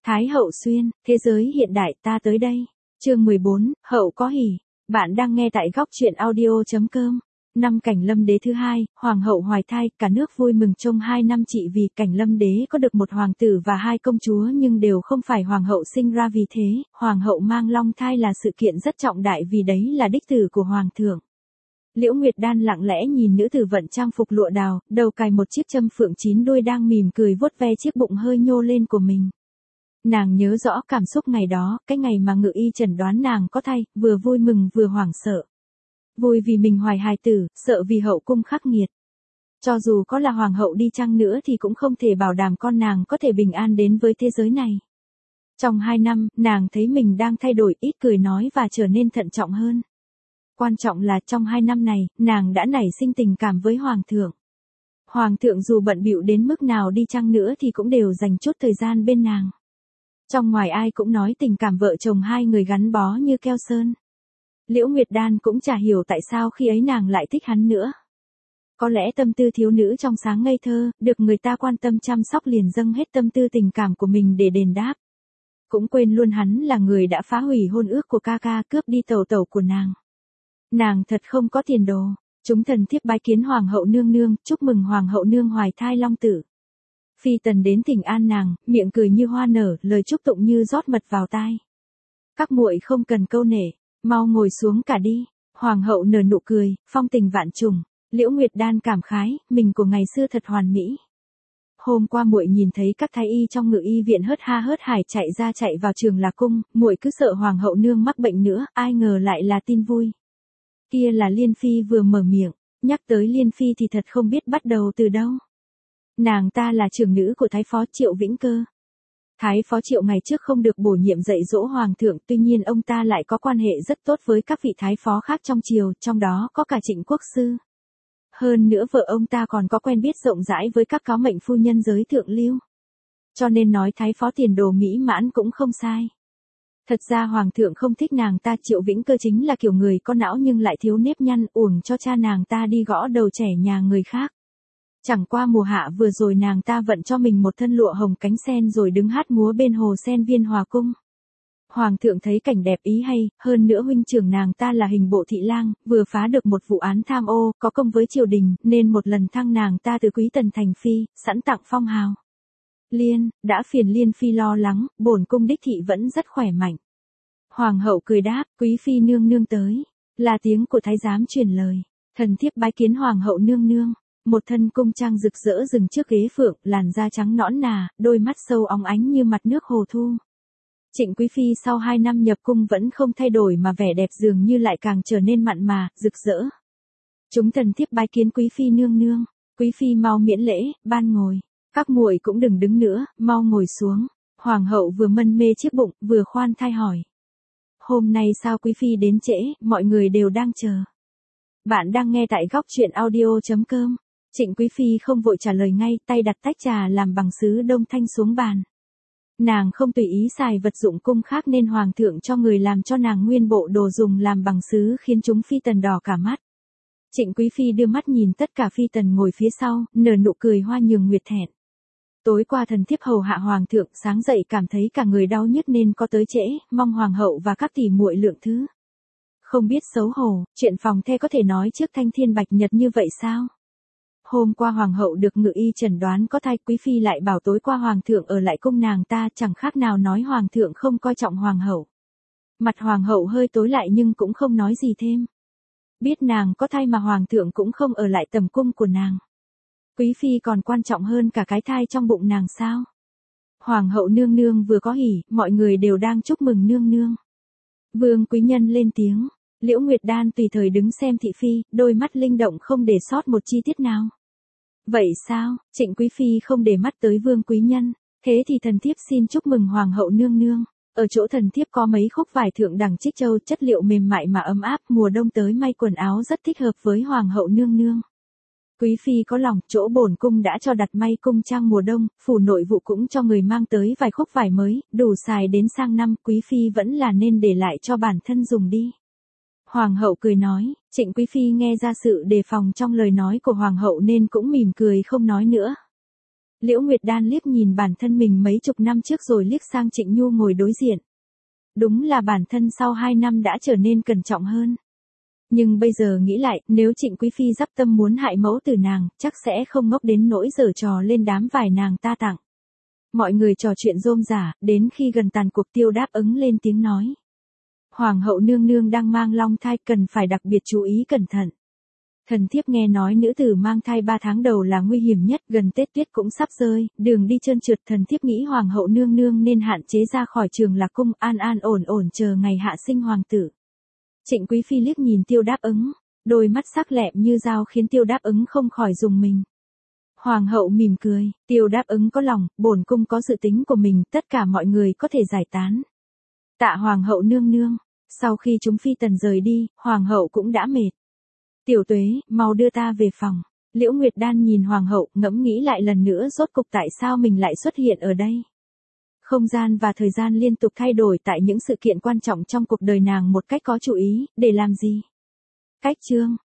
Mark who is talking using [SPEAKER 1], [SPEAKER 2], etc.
[SPEAKER 1] Thái hậu xuyên, thế giới hiện đại ta tới đây. Chương 14, hậu có hỉ. Bạn đang nghe tại góc truyện audio.com. Năm Cảnh Lâm Đế thứ hai, hoàng hậu hoài thai, cả nước vui mừng trong 2 năm trị vì Cảnh Lâm Đế có được một hoàng tử và 2 công chúa nhưng đều không phải hoàng hậu sinh ra, vì thế, hoàng hậu mang long thai là sự kiện rất trọng đại vì đấy là đích tử của hoàng thượng. Liễu Nguyệt Đan lặng lẽ nhìn nữ tử vận trang phục lụa đào, đầu cài một chiếc châm phượng 9 đuôi đang mỉm cười vuốt ve chiếc bụng hơi nhô lên của mình. Nàng nhớ rõ cảm xúc ngày đó, cái ngày mà Ngự Y chẩn đoán nàng có thai, vừa vui mừng vừa hoảng sợ. Vui vì mình hoài hài tử, sợ vì hậu cung khắc nghiệt. Cho dù có là hoàng hậu đi chăng nữa thì cũng không thể bảo đảm con nàng có thể bình an đến với thế giới này. Trong 2 năm, nàng thấy mình đang thay đổi, ít cười nói và trở nên thận trọng hơn. Quan trọng là trong 2 năm này, nàng đã nảy sinh tình cảm với hoàng thượng. Hoàng thượng dù bận bịu đến mức nào đi chăng nữa thì cũng đều dành chút thời gian bên nàng. Trong ngoài ai cũng nói tình cảm vợ chồng hai người gắn bó như keo sơn. Liễu Nguyệt Đan cũng chả hiểu tại sao khi ấy nàng lại thích hắn nữa. Có lẽ tâm tư thiếu nữ trong sáng ngây thơ, được người ta quan tâm chăm sóc liền dâng hết tâm tư tình cảm của mình để đền đáp. Cũng quên luôn hắn là người đã phá hủy hôn ước của ca ca, cướp đi tẩu tẩu của nàng. Nàng thật không có tiền đồ. Chúng thần thiếp bái kiến hoàng hậu nương nương, chúc mừng hoàng hậu nương hoài thai long tử. Phi tần đến thỉnh an nàng, miệng cười như hoa nở, lời chúc tụng như rót mật vào tai. Các muội không cần câu nể, mau ngồi xuống cả đi. Hoàng hậu nở nụ cười, phong tình vạn trùng. Liễu Nguyệt Đan cảm khái, mình của ngày xưa thật hoàn mỹ. Hôm qua muội nhìn thấy các thái y trong Ngự Y viện hớt ha hớt hải chạy ra chạy vào Trường Lạc cung, muội cứ sợ hoàng hậu nương mắc bệnh nữa, ai ngờ lại là tin vui. Kia là Liên Phi vừa mở miệng, nhắc tới Liên Phi thì thật không biết bắt đầu từ đâu. Nàng ta là trưởng nữ của Thái phó Triệu Vĩnh Cơ. Thái phó Triệu ngày trước không được bổ nhiệm dạy dỗ hoàng thượng, tuy nhiên ông ta lại có quan hệ rất tốt với các vị thái phó khác trong triều, trong đó có cả Trịnh Quốc sư. Hơn nữa vợ ông ta còn có quen biết rộng rãi với các cáo mệnh phu nhân giới thượng lưu. Cho nên nói thái phó tiền đồ mỹ mãn cũng không sai. Thật ra hoàng thượng không thích nàng ta, Triệu Vĩnh Cơ chính là kiểu người có não nhưng lại thiếu nếp nhăn, uổng cho cha nàng ta đi gõ đầu trẻ nhà người khác. Chẳng qua mùa hạ vừa rồi nàng ta vận cho mình một thân lụa hồng cánh sen rồi đứng hát múa bên hồ sen Viên Hòa cung. Hoàng thượng thấy cảnh đẹp ý hay, hơn nữa huynh trưởng nàng ta là Hình bộ thị lang, vừa phá được một vụ án tham ô, có công với triều đình, nên một lần thăng nàng ta từ quý tần thành phi, sẵn tặng phong hào. Đã phiền Liên Phi lo lắng, bổn cung đích thị vẫn rất khỏe mạnh. Hoàng hậu cười đáp, quý phi nương nương tới, là tiếng của thái giám truyền lời. Thần thiếp bái kiến hoàng hậu nương nương. Một thân cung trang rực rỡ dừng trước ghế phượng, làn da trắng nõn nà, đôi mắt sâu óng ánh như mặt nước hồ thu. Trịnh quý phi sau 2 năm nhập cung vẫn không thay đổi mà vẻ đẹp dường như lại càng trở nên mặn mà, rực rỡ. Chúng thần thiếp bái kiến quý phi nương nương. Quý phi mau miễn lễ, ban ngồi. Các muội cũng đừng đứng nữa, mau ngồi xuống. Hoàng hậu vừa mân mê chiếc bụng, vừa khoan thai hỏi. Hôm nay sao quý phi đến trễ, mọi người đều đang chờ. Bạn đang nghe tại góc truyện audio.com. Trịnh quý phi không vội trả lời ngay, tay đặt tách trà làm bằng sứ đông thanh xuống bàn. Nàng không tùy ý xài vật dụng cung khác nên hoàng thượng cho người làm cho nàng nguyên bộ đồ dùng làm bằng sứ khiến chúng phi tần đỏ cả mắt. Trịnh quý phi đưa mắt nhìn tất cả phi tần ngồi phía sau, nở nụ cười hoa nhường nguyệt thẹn. Tối qua thần thiếp hầu hạ hoàng thượng, sáng dậy cảm thấy cả người đau nhức nên có tới trễ, mong hoàng hậu và các tỷ muội lượng thứ. Không biết xấu hổ, chuyện phòng the có thể nói trước thanh thiên bạch nhật như vậy sao? Hôm qua hoàng hậu được Ngự Y chẩn đoán có thai, quý phi lại bảo tối qua hoàng thượng ở lại cung nàng ta, chẳng khác nào nói hoàng thượng không coi trọng hoàng hậu. Mặt hoàng hậu hơi tối lại nhưng cũng không nói gì thêm. Biết nàng có thai mà hoàng thượng cũng không ở lại tầm cung của nàng. Quý phi còn quan trọng hơn cả cái thai trong bụng nàng sao? Hoàng hậu nương nương vừa có hỉ, mọi người đều đang chúc mừng nương nương. Vương quý nhân lên tiếng. Liễu Nguyệt Đan tùy thời đứng xem thị phi, đôi mắt linh động không để sót một chi tiết nào. Vậy sao, Trịnh quý phi không để mắt tới vương quý nhân, thế thì thần thiếp xin chúc mừng hoàng hậu nương nương. Ở chỗ thần thiếp có mấy khúc vải thượng đẳng trích châu, chất liệu mềm mại mà ấm áp, mùa đông tới may quần áo rất thích hợp với hoàng hậu nương nương. Quý phi có lòng, chỗ bổn cung đã cho đặt may cung trang mùa đông, phủ nội vụ cũng cho người mang tới vài khúc vải mới, đủ xài đến sang năm, quý phi vẫn là nên để lại cho bản thân dùng đi. Hoàng hậu cười nói, Trịnh quý phi nghe ra sự đề phòng trong lời nói của hoàng hậu nên cũng mỉm cười không nói nữa. Liễu Nguyệt Đan liếc nhìn bản thân mình mấy chục năm trước rồi liếc sang Trịnh Nhu ngồi đối diện. Đúng là bản thân sau 2 năm đã trở nên cẩn trọng hơn. Nhưng bây giờ nghĩ lại, nếu Trịnh Quý Phi dắp tâm muốn hại mẫu tử nàng, chắc sẽ không ngốc đến nỗi giở trò lên đám vải nàng ta tặng. Mọi người trò chuyện rôm rả, đến khi gần tàn cuộc Tiêu đáp ứng lên tiếng nói. Hoàng hậu nương nương đang mang long thai, cần phải đặc biệt chú ý cẩn thận. Thần thiếp nghe nói nữ tử mang thai 3 tháng đầu là nguy hiểm nhất, gần Tết tuyết cũng sắp rơi, đường đi trơn trượt, thần thiếp nghĩ hoàng hậu nương nương nên hạn chế ra khỏi Trường Lạc cung, an an ổn ổn chờ ngày hạ sinh hoàng tử. Trịnh Quý Phi liếc nhìn Tiêu đáp ứng, đôi mắt sắc lẹm như dao khiến Tiêu đáp ứng không khỏi rùng mình. Hoàng hậu mỉm cười, Tiêu đáp ứng có lòng, bổn cung có dự tính của mình, tất cả mọi người có thể giải tán. Tạ hoàng hậu nương nương. Sau khi chúng phi tần rời đi, hoàng hậu cũng đã mệt. Tiểu Tuế, mau đưa ta về phòng. Liễu Nguyệt Đan nhìn hoàng hậu, ngẫm nghĩ lại lần nữa rốt cục tại sao mình lại xuất hiện ở đây. Không gian và thời gian liên tục thay đổi tại những sự kiện quan trọng trong cuộc đời nàng một cách có chú ý, để làm gì? Cách chương